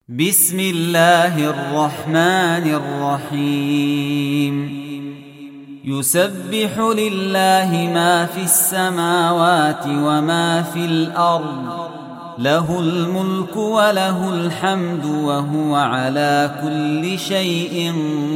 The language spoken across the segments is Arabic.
بسم الله الرحمن الرحيم يسبح لله ما في السماوات وما في الأرض له الملك وله الحمد وهو على كل شيء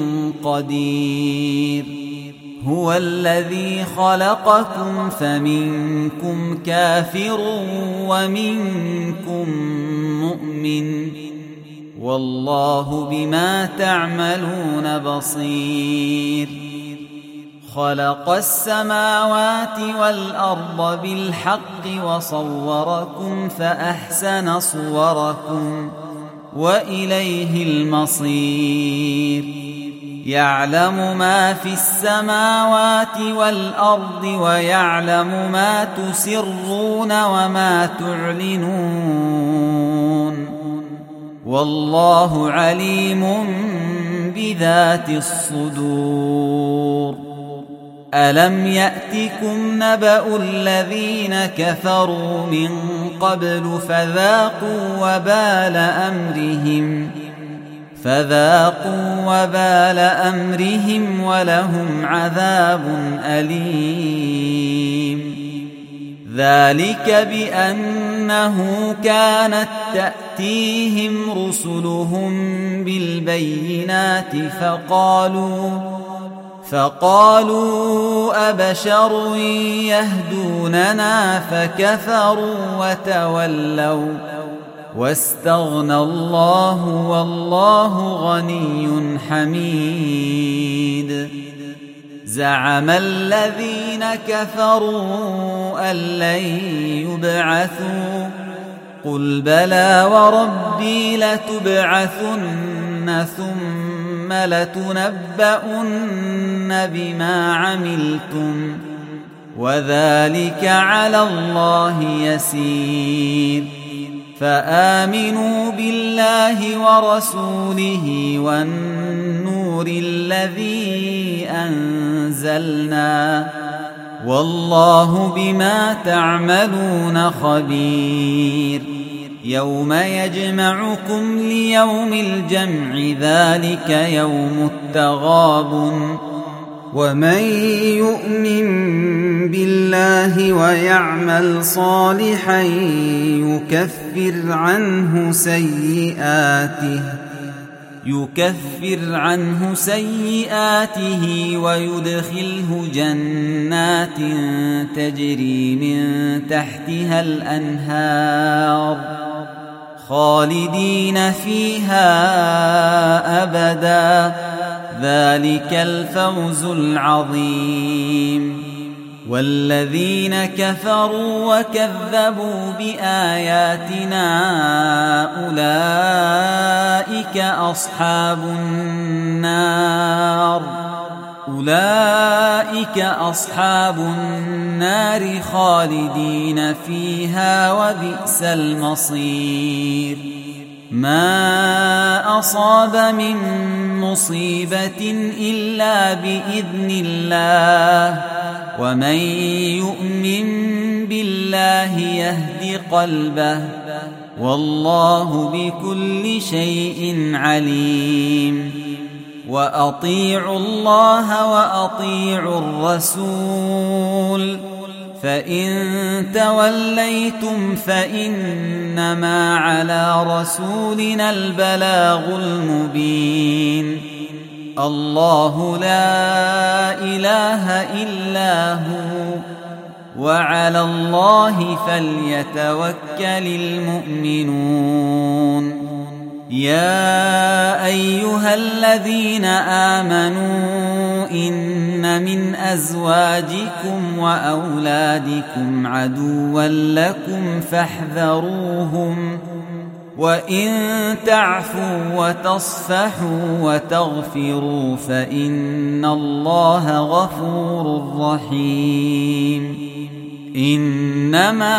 قدير هو الذي خلقكم فمنكم كافر ومنكم مؤمن والله بما تعملون بصير خلق السماوات والأرض بالحق وصوركم فأحسن صوركم وإليه المصير يعلم ما في السماوات والأرض ويعلم ما تسرون وما تعلنون والله عليم بذات الصدور ألم يأتكم نبأ الذين كفروا من قبل فذاقوا وبال أمرهم ولهم عذاب أليم ذلك بأنه كانت تأتيهم رسلهم بالبينات فقالوا أبشر يهدوننا فكفروا وتولوا واستغنى الله والله غني حميد زعم الذين كفروا أن لن يبعثوا قل بلى وربي لتبعثن ثم لتنبؤن بما عملتم وذلك على الله يسير فآمنوا بالله ورسوله والنور الذي أنزلنا والله بما تعملون خبير يوم يجمعكم ليوم الجمع ذلك يوم التغابن ومن يؤمن بالله ويعمل صالحا يكفر عنه سيئاته ويدخله جنات تجري من تحتها الأنهار خالدين فيها أبدا ذلك الفوز العظيم والذين كفروا وكذبوا بآياتنا أولئك أصحاب النار خالدين فيها وبئس المصير ما أصاب من مصيبة إلا بإذن الله ومن يؤمن بالله يهد قلبه والله بكل شيء عليم وأطيعوا الله وأطيعوا الرسول فإن توليتم فإنما على رسولنا البلاغ المبين الله لا إله إلا هو وعلى الله فليتوكل المؤمنون يا أيها الذين آمنوا إن من أزواجكم وأولادكم عدوا لكم فاحذروهم وإن تعفوا وتصفحوا وتغفروا فإن الله غفور رحيم إنما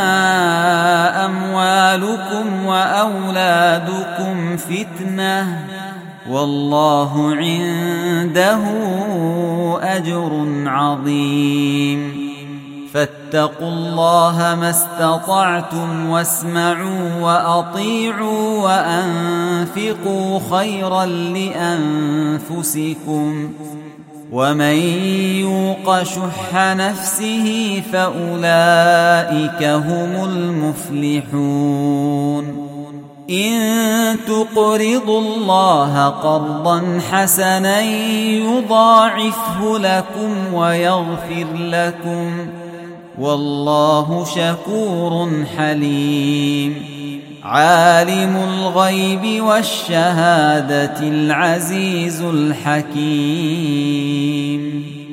أموالكم وأولادكم فتنة والله عنده أجر عظيم فاتقوا الله ما استطعتم واسمعوا وأطيعوا وأنفقوا خيرا لأنفسكم ومن يوق شح نفسه فأولئك هم المفلحون إن تقرضوا الله قرضا حسنا يضاعفه لكم ويغفر لكم والله شكور حليم عالم الغيب والشهادة العزيز الحكيم